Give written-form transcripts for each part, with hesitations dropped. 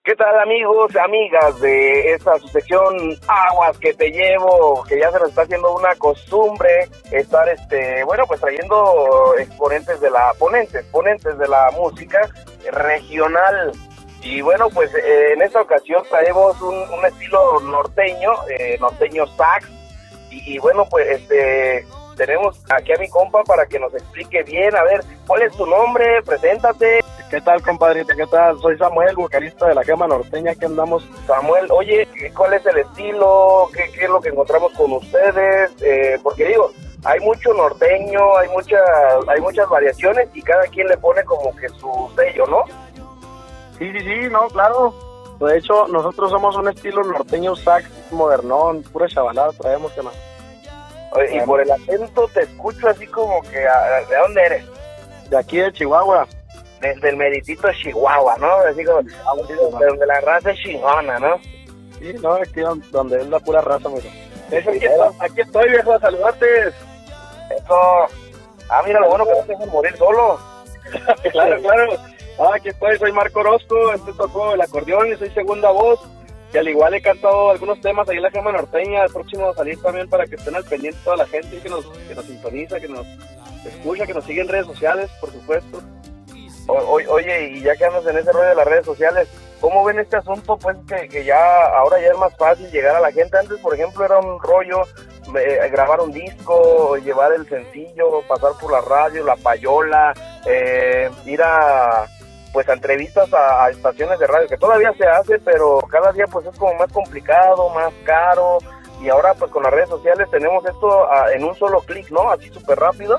¿Qué tal, amigos, amigas de esta su sección Aguas que te llevo? Que ya se nos está haciendo una costumbre estar, pues trayendo ponentes de la música regional. Y bueno, pues en esta ocasión traemos un estilo norteño, norteño sax. Y bueno, pues tenemos aquí a mi compa para que nos explique bien. A ver, ¿cuál es tu nombre? Preséntate. ¿Qué tal, compadrito? ¿Qué tal? Soy Samuel, vocalista de la Gema Norteña. Aquí andamos. Samuel, oye, ¿cuál es el estilo? ¿Qué es lo que encontramos con ustedes? Porque digo, hay mucho norteño, hay muchas variaciones y cada quien le pone como que su sello, ¿no? Sí, no, claro. De hecho, nosotros somos un estilo norteño sax modernón, pura chavalada traemos, que más. Oye, y por el acento te escucho así como que, ¿de dónde eres? De aquí de Chihuahua. Del meritito Chihuahua, ¿no? Así como, de donde la raza es chingona, ¿no? Sí, no, aquí donde es la pura raza, amigo. Aquí estoy, viejo, a saludarte. Eso. Mira, lo bueno que no te dejan morir solo. Claro. Aquí estoy, soy Marco Orozco, tocó el acordeón y soy segunda voz. Y al igual he cantado algunos temas ahí en la Gema Norteña. El próximo va a salir también para que estén al pendiente toda la gente que nos sintoniza, que nos escucha, que nos sigue en redes sociales, por supuesto. Oye, y ya que andas en ese rollo de las redes sociales, ¿cómo ven este asunto? Pues que ya ahora ya es más fácil llegar a la gente. Antes, por ejemplo, era un rollo grabar un disco, llevar el sencillo, pasar por la radio, la payola, ir a entrevistas a estaciones de radio, que todavía se hace, pero cada día pues es como más complicado, más caro. Y ahora pues con las redes sociales tenemos esto en un solo clic, ¿no? Así súper rápido.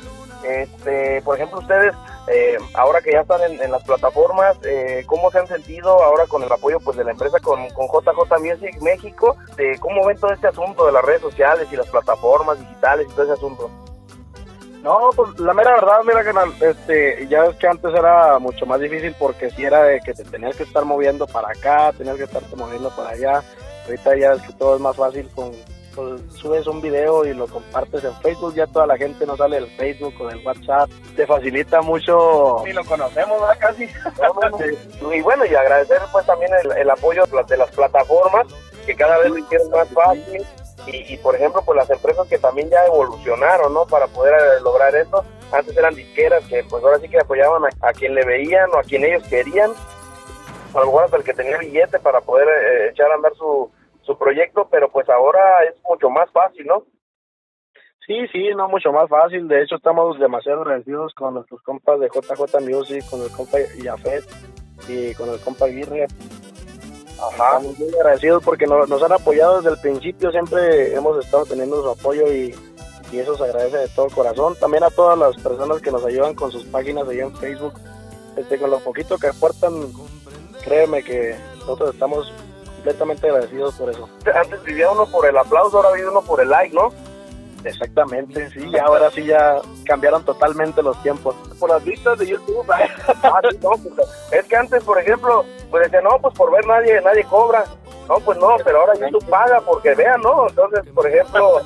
Por ejemplo, ustedes, ahora que ya están en las plataformas, ¿cómo se han sentido ahora con el apoyo pues de la empresa con JJ Music México? ¿Cómo ven todo este asunto de las redes sociales y las plataformas digitales y todo ese asunto? No, pues la mera verdad, mira, canal, ya ves que antes era mucho más difícil porque si era de que te tenías que estar moviendo para acá, tenías que estarte moviendo para allá. Ahorita ya es que todo es más fácil subes un video y lo compartes en Facebook, ya toda la gente no sale del Facebook o del WhatsApp, te facilita mucho. Sí, lo conocemos, ¿verdad? Casi. Y bueno, y agradecer pues también el apoyo de las plataformas, que cada vez lo hicieron más fácil, y por ejemplo, pues las empresas que también ya evolucionaron, ¿no? Para poder lograr esto. Antes eran disqueras que pues ahora sí que apoyaban a quien le veían o a quien ellos querían, a lo mejor hasta el que tenía billete para poder echar a andar su proyecto, pero pues ahora es mucho más fácil, ¿no? Sí, no, mucho más fácil. De hecho, estamos demasiado agradecidos con nuestros compas de JJ Music, con el compa Yafet y con el compa Aguirre. Estamos muy agradecidos porque nos han apoyado desde el principio, siempre hemos estado teniendo su apoyo y eso se agradece de todo corazón. También a todas las personas que nos ayudan con sus páginas ahí en Facebook, con lo poquito que aportan, créeme que nosotros estamos completamente agradecidos por eso. Antes vivía uno por el aplauso, ahora vive uno por el like, ¿no? Exactamente, sí, ahora sí ya cambiaron totalmente los tiempos. Por las vistas de YouTube, no, pues, es que antes, por ejemplo, pues decían, no, pues por ver nadie cobra. No, pues no, pero ahora YouTube paga porque vean, ¿no? Entonces, por ejemplo,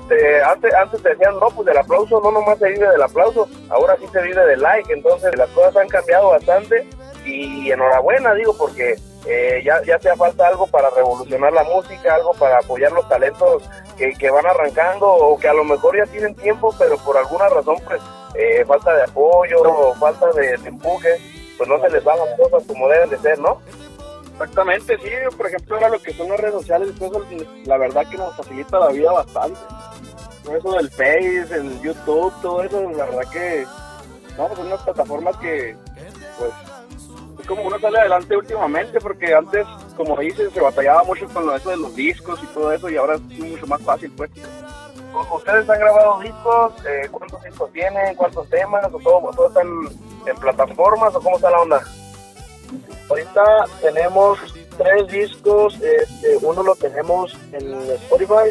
antes te decían, no, pues del aplauso no nomás se vive del aplauso, ahora sí se vive del like. Entonces las cosas han cambiado bastante y enhorabuena, digo, porque ya hacía falta algo para revolucionar la música, algo para apoyar los talentos que van arrancando o que a lo mejor ya tienen tiempo, pero por alguna razón pues falta de apoyo o falta de empuje, pues no se les dan las cosas como deben de ser, ¿no? Exactamente, sí, por ejemplo ahora lo que son las redes sociales, pues, la verdad que nos facilita la vida bastante. Todo eso del Face, el YouTube, todo eso, la verdad que no, son unas plataformas que pues como uno sale adelante últimamente, porque antes, como dices, se batallaba mucho con eso de los discos y todo eso, y ahora es mucho más fácil, pues. ¿Ustedes han grabado discos? ¿Cuántos discos tienen? ¿Cuántos temas? ¿O todo están en plataformas? ¿O cómo está la onda? Ahorita tenemos 3 discos, uno lo tenemos en Spotify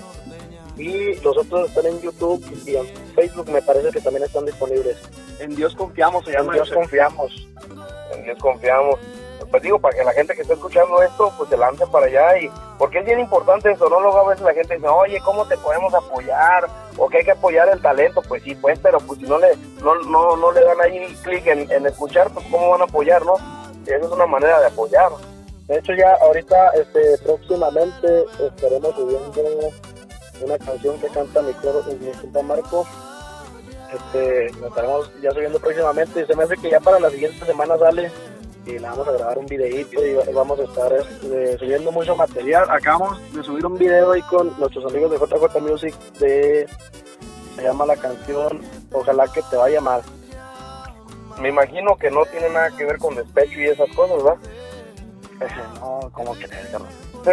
y los otros están en YouTube y en Facebook, me parece que también están disponibles. En Dios confiamos, se llama. En Dios confiamos. En Dios confiamos. Pues digo, para que la gente que está escuchando esto, pues se lance para allá, y porque es bien importante eso, ¿no? Luego a veces la gente dice, oye, ¿cómo te podemos apoyar? O que hay que apoyar el talento, pues sí, pues, pero pues si no le dan ahí clic en escuchar, pues ¿cómo van a apoyar, no? Esa es una manera de apoyar. De hecho ya ahorita próximamente estaremos subiendo una canción que canta mi compa Marco. Lo estaremos ya subiendo próximamente y se me hace que ya para la siguiente semana sale y le vamos a grabar un videíto y vamos a estar subiendo mucho material. Acabamos de subir un video ahí con nuestros amigos de JJ Music se llama la canción Ojalá que te vaya mal. Me imagino que no tiene nada que ver con despecho y esas cosas, ¿verdad? No, ¿cómo crees, Carlos?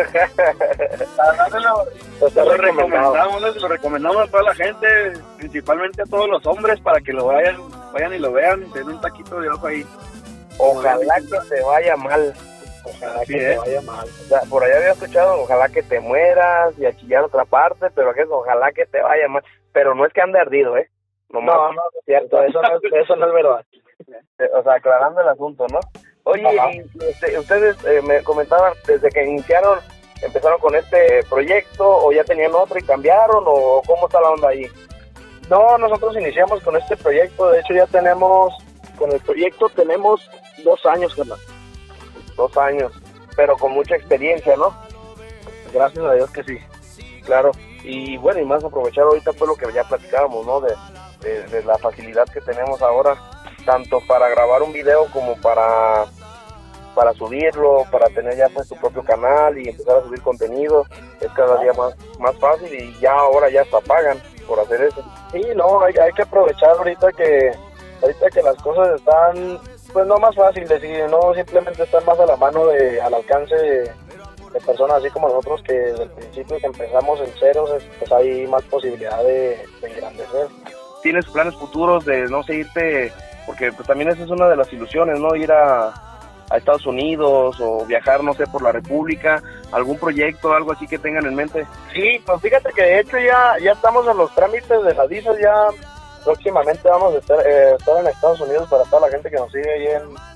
Lo recomendamos a toda la gente, principalmente a todos los hombres, para que lo vayan y lo vean, den un taquito de ojo ahí. Ojalá que te vaya mal. Ojalá que te vaya mal. O sea, por allá había escuchado ojalá que te mueras y a chillar otra parte, pero aquí es ojalá que te vaya mal. Pero no es que ande ardido, ¿eh? No, es cierto, eso no es verdad. O sea, aclarando el asunto, ¿no? Oye, y, ustedes me comentaban, desde que empezaron con este proyecto, o ya tenían otro y cambiaron, o cómo está la onda ahí. No, nosotros iniciamos con este proyecto, de hecho ya con el proyecto tenemos 2 años, Carlos. 2 años, pero con mucha experiencia, ¿no? Gracias a Dios que sí. Claro, y bueno, y más aprovechar ahorita pues lo que ya platicábamos, ¿no? De la facilidad que tenemos ahora, tanto para grabar un video como para subirlo, para tener ya pues tu propio canal y empezar a subir contenido, es cada día más fácil y ya ahora ya hasta pagan por hacer eso. Sí, no, hay que aprovechar ahorita que las cosas están, pues no más fáciles y no simplemente están más a la mano al alcance de personas así como nosotros, que desde el principio que empezamos en ceros, pues hay más posibilidad de engrandecer. ¿Tienes planes futuros de no sé irte? Porque pues también esa es una de las ilusiones, ¿no? Ir a Estados Unidos o viajar, no sé, por la República, algún proyecto, algo así que tengan en mente. Sí, pues fíjate que de hecho ya estamos en los trámites de las visas, ya próximamente vamos a estar en Estados Unidos. Para toda la gente que nos sigue ahí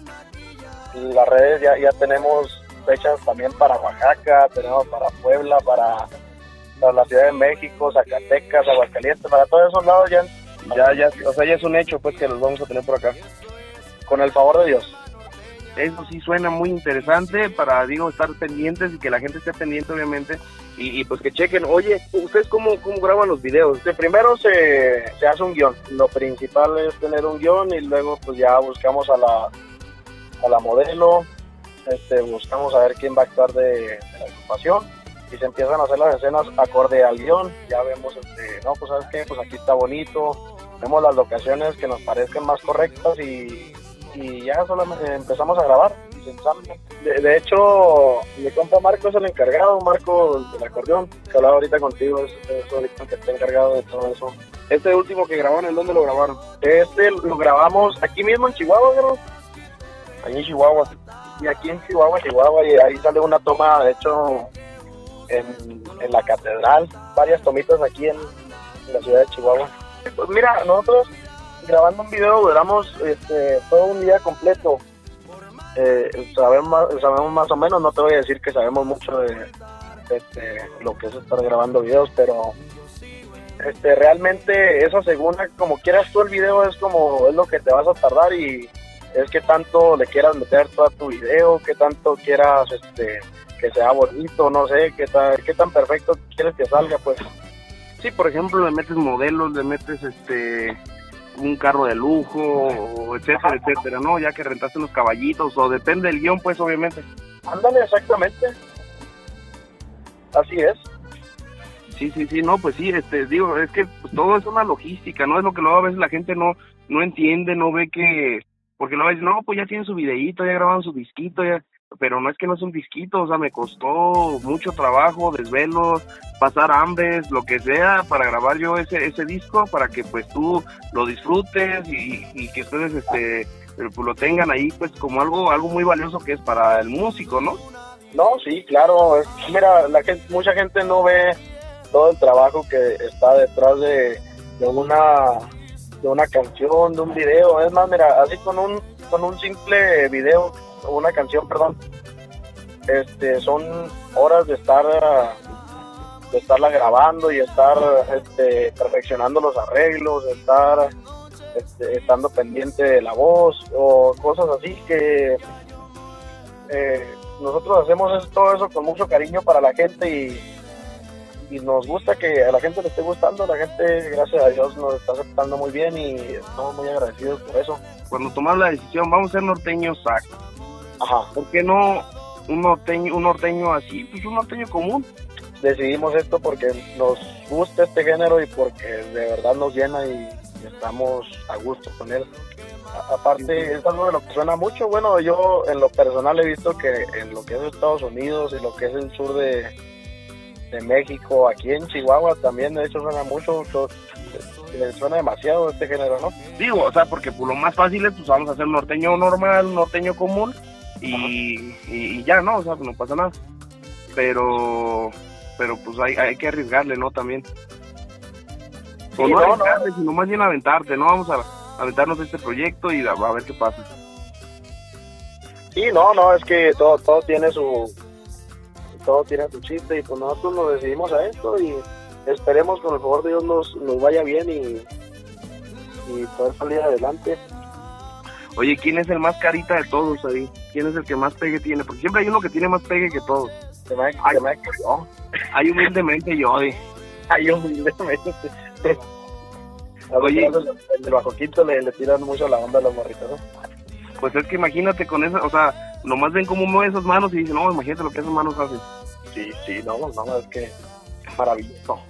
en las redes, ya tenemos fechas también para Oaxaca, tenemos para Puebla, para la Ciudad de México, Zacatecas, Aguascalientes, para todos esos lados ya, o sea, ya es un hecho pues que los vamos a tener por acá. Con el favor de Dios. Eso sí suena muy interesante para, estar pendientes y que la gente esté pendiente, obviamente, y pues que chequen. Oye, ¿ustedes cómo graban los videos? Primero se hace un guión. Lo principal es tener un guión y luego pues ya buscamos a la modelo, buscamos a ver quién va a actuar de la agrupación y se empiezan a hacer las escenas acorde al guión. Ya vemos, no, pues ¿sabes qué? Pues aquí está bonito, vemos las locaciones que nos parezcan más correctas y ya solamente empezamos a grabar y se ensambla. De hecho, mi compa Marco es el encargado, Marco del acordeón, que hablaba ahorita contigo, es ahorita que está encargado de todo eso. Este último que grabaron, ¿en dónde lo grabaron? Lo grabamos aquí mismo en Chihuahua, ¿no? Ahí en Chihuahua. Y aquí en Chihuahua, y ahí sale una toma, de hecho, en la catedral, varias tomitas aquí en la ciudad de Chihuahua. Pues mira, nosotros grabando un video duramos todo un día completo. Sabemos más o menos, no te voy a decir que sabemos mucho de lo que es estar grabando videos, pero realmente eso, según como quieras tú el video, es lo que te vas a tardar y es que tanto le quieras meter todo a tu video, que tanto quieras que sea bonito, no sé, qué tan perfecto quieres que salga, pues. Sí, por ejemplo, le metes modelos, le metes un carro de lujo, o etcétera, etcétera, ¿no? Ya que rentaste unos caballitos, o depende del guión, pues, obviamente. Ándale, exactamente. Así es. Sí, no, pues sí, es que pues, todo es una logística, ¿no? Es lo que luego a veces la gente no entiende, no ve que, porque luego dicen, no, pues ya tienen su videíto, ya grabaron su disquito, pero no es que no es un disquito, o sea, me costó mucho trabajo, desvelos, pasar hambres, lo que sea, para grabar yo ese disco, para que pues tú lo disfrutes y que ustedes pues, lo tengan ahí pues como algo muy valioso que es para el músico, ¿no? No, sí, claro, mira, mucha gente no ve todo el trabajo que está detrás de una canción, de un video. Es más, mira, así con un simple video, una canción, perdón, son horas de estarla grabando y estar perfeccionando los arreglos, estar estando pendiente de la voz o cosas así que nosotros hacemos todo eso con mucho cariño para la gente y nos gusta que a la gente le esté gustando. La gente, gracias a Dios, nos está aceptando muy bien y estamos muy agradecidos por eso. Cuando tomamos la decisión, vamos a ser norteños, Ajá. ¿por qué no un norteño así? Pues un norteño común. Decidimos esto porque nos gusta este género y porque de verdad nos llena y estamos a gusto con él. Aparte, es algo de lo que suena mucho. Bueno, yo en lo personal he visto que en lo que es Estados Unidos y lo que es el sur de México, aquí en Chihuahua también, de hecho, suena mucho. Le suena demasiado este género, ¿no? Digo, o sea, porque pues, lo más fácil es, pues vamos a hacer un norteño normal, un norteño común y ya, ¿no? O sea, no pasa nada. Pero pues hay que arriesgarle, ¿no? También. Sí, o no arriesgarle, sino más bien aventarte, ¿no? Vamos a aventarnos este proyecto y a ver qué pasa. Sí, no, es que todo tiene su chiste y pues nosotros nos decidimos a esto y esperemos con el favor de Dios nos vaya bien y poder salir adelante. Oye, ¿quién es el más carita de todos ahí? ¿Quién es el que más pegue tiene? Porque siempre hay uno que tiene más pegue que todos. Se me que yo. Hay humildemente yo, Hay humildemente. Oye, el bajo quinto le tiran mucho la onda a los morritos, ¿no? Pues es que imagínate con eso, o sea, nomás ven cómo mueve esas manos y dicen, no, imagínate lo que esas manos hacen. Sí, no, es que es maravilloso.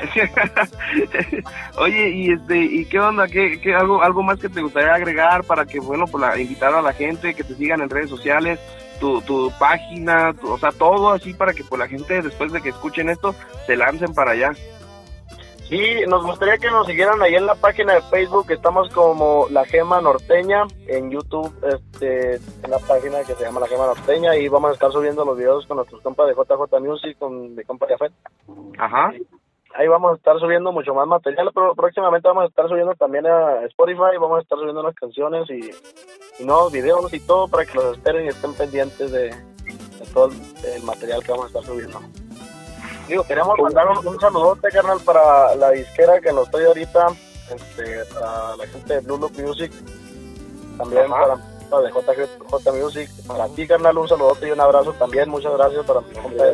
Oye, ¿y qué onda? ¿Qué algo más que te gustaría agregar para que, bueno, pues invitar a la gente que te sigan en redes sociales, tu página, o sea, todo así para que pues la gente después de que escuchen esto se lancen para allá? Sí, nos gustaría que nos siguieran ahí en la página de Facebook, estamos como La Gema Norteña, en YouTube, en la página que se llama La Gema Norteña, y vamos a estar subiendo los videos con nuestros compas de JJ Music, con mi compa Jafet. Ajá. Ahí vamos a estar subiendo mucho más material, pero próximamente vamos a estar subiendo también a Spotify, vamos a estar subiendo unas canciones y nuevos videos y todo para que los esperen y estén pendientes de todo el material que vamos a estar subiendo. Digo, queremos mandar un saludote, carnal, para la disquera que nos estoy ahorita, para la gente de Blue Loop Music, también para de JJ Music, para ti, carnal, un saludote y un abrazo también, muchas gracias para mi compa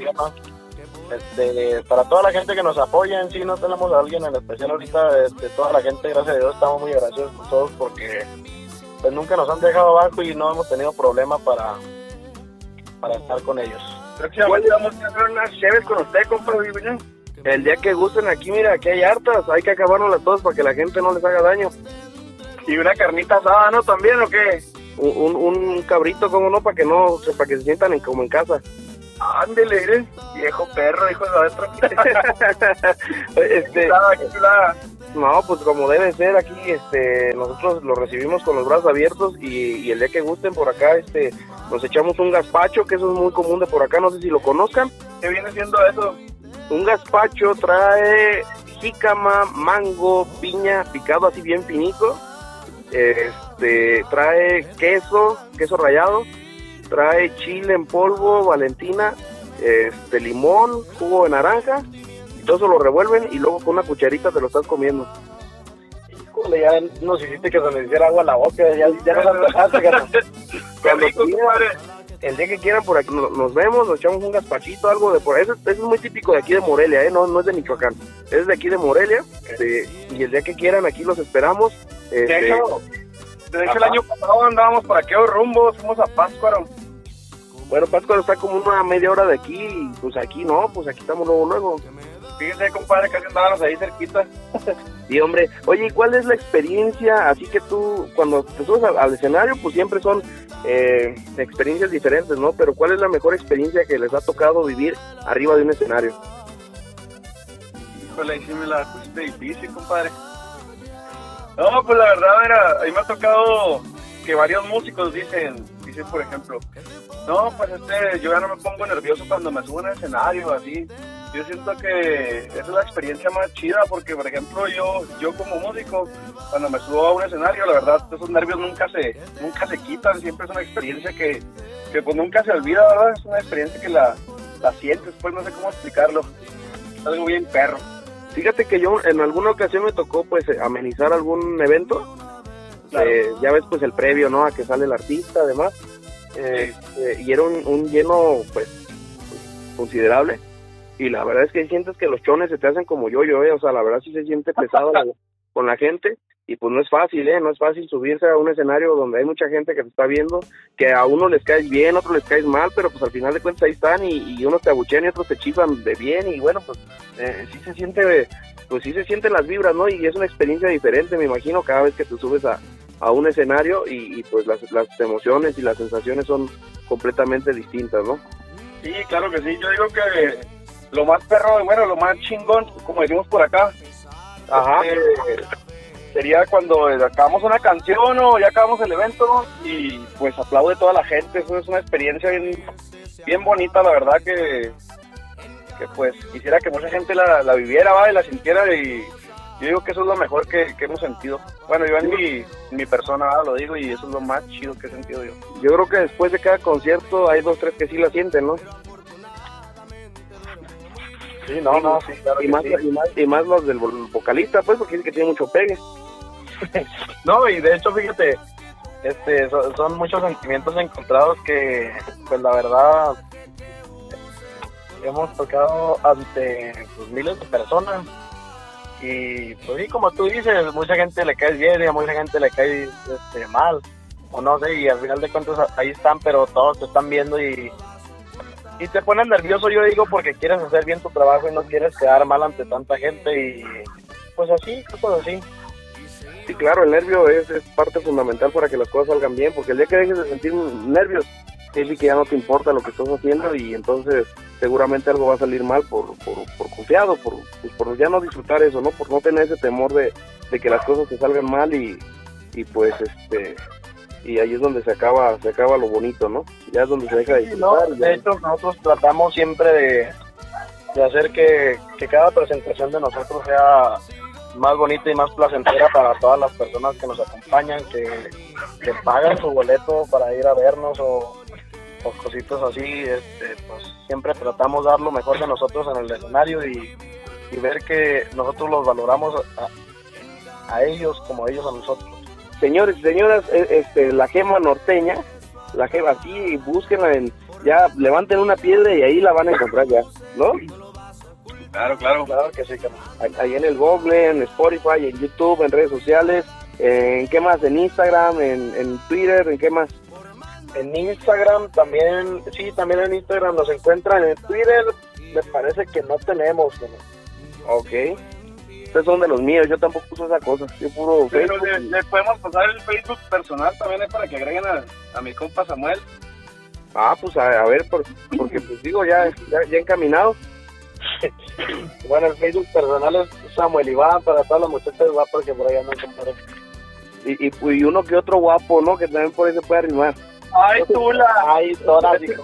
para toda la gente que nos apoya. En sí no tenemos a alguien en especial ahorita, toda la gente, gracias a Dios, estamos muy agradecidos por todos porque pues nunca nos han dejado abajo y no hemos tenido problema para estar con ellos. Próximamente vamos a hacer unas chéves con usted, compa. El día que gusten aquí, mira, aquí hay hartas, hay que acabárnoslas todas para que la gente no les haga daño. Y una carnita asada, ¿no? ¿También o qué? Un cabrito, como no, para que se sientan como en casa. Ándele, mire, viejo perro, hijo de adentro. No, pues como debe ser aquí, nosotros lo recibimos con los brazos abiertos y el día que gusten por acá, nos echamos un gazpacho, que eso es muy común de por acá, no sé si lo conozcan. ¿Qué viene siendo eso? Un gazpacho trae jícama, mango, piña, picado así bien finito, trae queso rallado, trae chile en polvo, Valentina, limón, jugo de naranja, y todo eso lo revuelven y luego con una cucharita te lo estás comiendo. Híjole, ya nos hiciste que se nos hiciera agua a la boca, ya nos antojaste, carnal. Cuando el día que quieran por aquí nos vemos, nos echamos un gazpachito, algo de por ahí. Eso es muy típico de aquí de Morelia, no es de Michoacán, es de aquí de Morelia, y el día que quieran aquí los esperamos. De hecho, el año pasado andábamos por aquellos rumbos, fuimos a Pátzcuaro. Bueno, Pátzcuaro está como una media hora de aquí, y pues aquí no, pues aquí estamos luego. Fíjese, compadre, casi andábamos ahí cerquita. Sí, hombre. Oye, ¿y cuál es la experiencia? Así que tú, cuando te subes al escenario, pues siempre son experiencias diferentes, ¿no? Pero ¿cuál es la mejor experiencia que les ha tocado vivir arriba de un escenario? Híjole, ahí sí me la pusiste difícil, compadre. No, pues la verdad, a mí me ha tocado que varios músicos dicen, por ejemplo, no, pues yo ya no me pongo nervioso cuando me subo en el escenario, así. Yo siento que esa es la experiencia más chida, porque, por ejemplo, yo como músico, cuando me subo a un escenario, la verdad, esos nervios nunca se quitan, siempre es una experiencia que pues nunca se olvida, ¿verdad? Es una experiencia que la sientes, pues no sé cómo explicarlo. Es algo bien perro. Fíjate que yo en alguna ocasión me tocó, pues, amenizar algún evento. Claro. Ya ves, pues, el previo, ¿no? A que sale el artista, además. y era un lleno pues considerable, y la verdad es que sientes que los chones se te hacen como yo, o sea, la verdad sí se siente pesado con la gente, y pues no es fácil, no es fácil subirse a un escenario donde hay mucha gente que te está viendo, que a uno les caes bien, a otros les caes mal, pero pues al final de cuentas ahí están, y unos te abuchean y otros te chifan de bien, y bueno, pues sí se siente, pues sí se sienten las vibras, ¿no? Y es una experiencia diferente, me imagino, cada vez que te subes a un escenario, y pues las emociones y las sensaciones son completamente distintas, ¿no? Sí, claro que sí, yo digo que lo más perro, bueno, lo más chingón, como decimos por acá, ajá, sería cuando acabamos una canción o ya acabamos el evento y pues aplaude toda la gente. Eso es una experiencia bien bonita, la verdad, que pues quisiera que mucha gente la viviera, y la sintiera, y yo digo que eso es lo mejor que hemos sentido. Bueno, yo en mi persona lo digo, y eso es lo más chido que he sentido yo. Yo creo que después de cada concierto hay 2, 3 que sí la sienten, ¿no? Sí, no, sí, claro. Y más los del vocalista, pues, porque dice que tiene mucho pegue. No, y de hecho, fíjate, son muchos sentimientos encontrados que, pues la verdad, hemos tocado ante pues, miles de personas, y pues sí, como tú dices, mucha gente le cae bien y a mucha gente le cae mal, o no sé, y al final de cuentas ahí están, pero todos te están viendo y te pones nervioso, yo digo, porque quieres hacer bien tu trabajo y no quieres quedar mal ante tanta gente, y pues así, cosas así. Sí, claro, el nervio es parte fundamental para que las cosas salgan bien, porque el día que dejes de sentir nervios, es decir que ya no te importa lo que estás haciendo, y entonces seguramente algo va a salir mal por confiado, por ya no disfrutar eso, ¿no? Por no tener ese temor de que las cosas te salgan mal, y pues y ahí es donde se acaba lo bonito, ¿no? Ya es donde se deja de disfrutar. No, de hecho, nosotros tratamos siempre de hacer que cada presentación de nosotros sea más bonita y más placentera para todas las personas que nos acompañan, que pagan su boleto para ir a vernos o cositas así. Pues siempre tratamos de dar lo mejor de nosotros en el escenario, y ver que nosotros los valoramos a ellos como ellos a nosotros. Señores y señoras, la Gema Norteña, la Gema, así, búsquenla, ya levanten una piedra y ahí la van a encontrar ya, ¿no? Claro que sí, que no. Ahí en el Google, en Spotify, en YouTube, en redes sociales, ¿en qué más? En Instagram, en Twitter, ¿en qué más? En Instagram también, sí, también en Instagram nos encuentran. En Twitter me parece que no tenemos, ¿no? Ok. Ustedes son de los míos, yo tampoco uso esa cosa, yo puro pero Facebook. le podemos pasar el Facebook personal también, para que agreguen a mi compa Samuel. Pues a ver, porque pues digo, ya encaminado. Bueno, el Facebook personal es Samuel Iván, para todas las muchachas guapas que por allá no encontraré. Y uno que otro guapo, ¿no? Que también por ahí se puede arrimar. Ay, Tula. Ay, todas, hijo.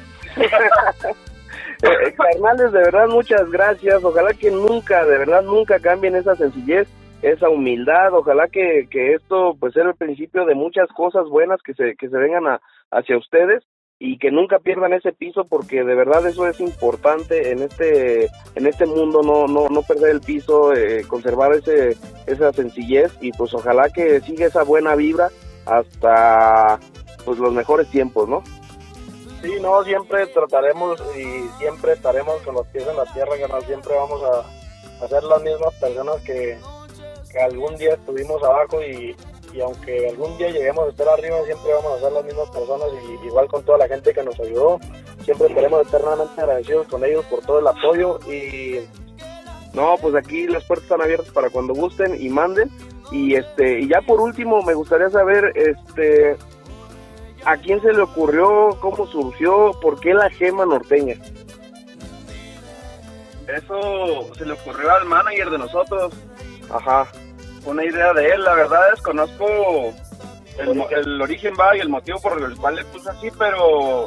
Carnales, de verdad, muchas gracias. Ojalá que nunca, de verdad, nunca cambien esa sencillez, esa humildad. Ojalá que esto pues sea el principio de muchas cosas buenas que se vengan hacia ustedes, y que nunca pierdan ese piso, porque de verdad eso es importante en este mundo, no perder el piso, conservar esa sencillez, y pues ojalá que siga esa buena vibra hasta pues los mejores tiempos, ¿no? Sí, no, siempre trataremos y siempre estaremos con los pies en la tierra, que no siempre vamos a ser las mismas personas que algún día estuvimos abajo, y aunque algún día lleguemos a estar arriba, siempre vamos a ser las mismas personas, y igual con toda la gente que nos ayudó, siempre estaremos eternamente agradecidos con ellos por todo el apoyo. Y no, pues aquí las puertas están abiertas para cuando gusten y manden, y ya por último me gustaría saber ¿a quién se le ocurrió, cómo surgió, por qué la Gema Norteña? Eso se le ocurrió al manager de nosotros. Ajá. Una idea de él, la verdad desconozco el origen y el motivo por el cual le puse así, pero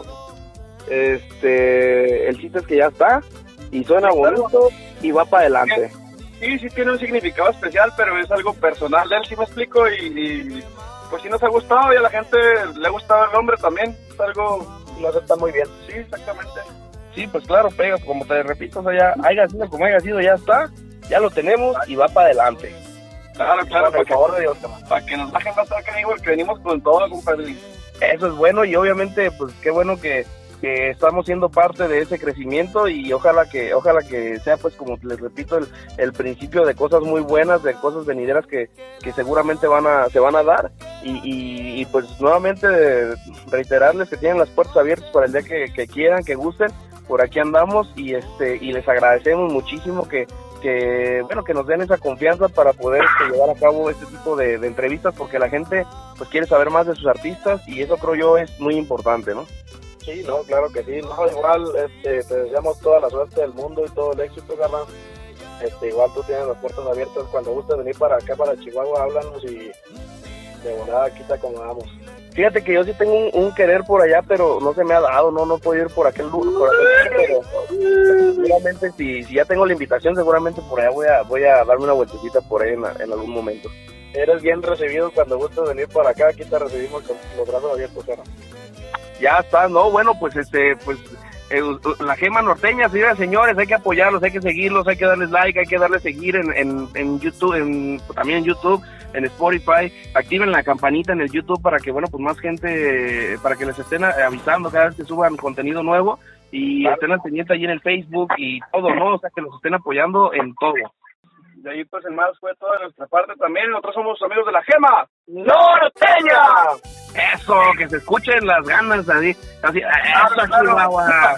el chiste es que ya está, y suena bonito, y va para adelante. Sí tiene un significado especial, pero es algo personal de él, ¿sí me explico? Y pues sí nos ha gustado, y a la gente le ha gustado el nombre también, es algo, lo acepta muy bien. Sí, exactamente. Sí, pues claro, pega, como te repito, o sea, ya haya sido como haya sido, ya está, ya lo tenemos, y va para adelante. Claro, por favor de Dios, para que nos bajen más acá, porque venimos con todo, compadre. Eso es bueno y obviamente pues qué bueno que estamos siendo parte de ese crecimiento y ojalá que sea pues como les repito el principio de cosas muy buenas, de cosas venideras que seguramente se van a dar y pues nuevamente reiterarles que tienen las puertas abiertas para el día que quieran, que gusten, por aquí andamos y les agradecemos muchísimo que nos den esa confianza para poder llevar a cabo este tipo de entrevistas porque la gente pues quiere saber más de sus artistas y eso creo yo es muy importante, ¿no? Sí, no, claro que sí, no, igual te deseamos toda la suerte del mundo y todo el éxito, carnal. Igual tú tienes las puertas abiertas, cuando gustes venir para acá, para Chihuahua, háblanos y de volada aquí te acomodamos. Fíjate que yo sí tengo un querer por allá, pero no se me ha dado, no puedo ir por aquel lugar, pero seguramente si ya tengo la invitación, seguramente por allá voy a darme una vueltecita por ahí en algún momento. Eres bien recibido cuando gustes venir por acá, aquí te recibimos con los brazos abiertos, carnal. Ya está, no, bueno, pues la Gema Norteña, señores, hay que apoyarlos, hay que seguirlos, hay que darles like, hay que darles seguir en YouTube, también en YouTube, en Spotify, activen la campanita en el YouTube para que, bueno, pues más gente, para que les estén avisando cada vez que suban contenido nuevo y claro, estén al pendiente ahí en el Facebook y todo, ¿no? O sea, que los estén apoyando en todo. De ahí pues en más fue toda nuestra parte también, nosotros somos amigos de la Gema Norteña. Eso, que se escuchen las ganas así eso, Chihuahua.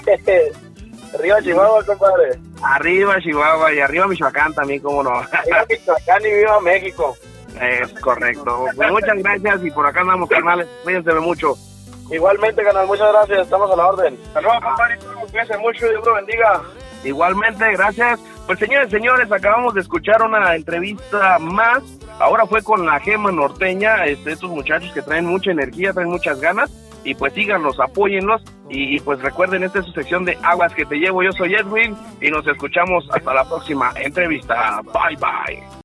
Arriba Chihuahua, compadre. Arriba Chihuahua y arriba Michoacán también, cómo no. Arriba Michoacán y viva México. Es correcto. Pues muchas gracias y por acá andamos, carnales. Cuídense mucho. Igualmente, canal, muchas gracias, estamos a la orden. Saludos, compadre, cuídense mucho y Dios lo bendiga. Igualmente, gracias. Pues señores, acabamos de escuchar una entrevista más. Ahora fue con la Gema Norteña, estos muchachos que traen mucha energía, traen muchas ganas. Y pues síganlos, apóyenlos. Y pues recuerden, esta es su sección de Aguas que te llevo. Yo soy Edwin y nos escuchamos hasta la próxima entrevista. Bye, bye.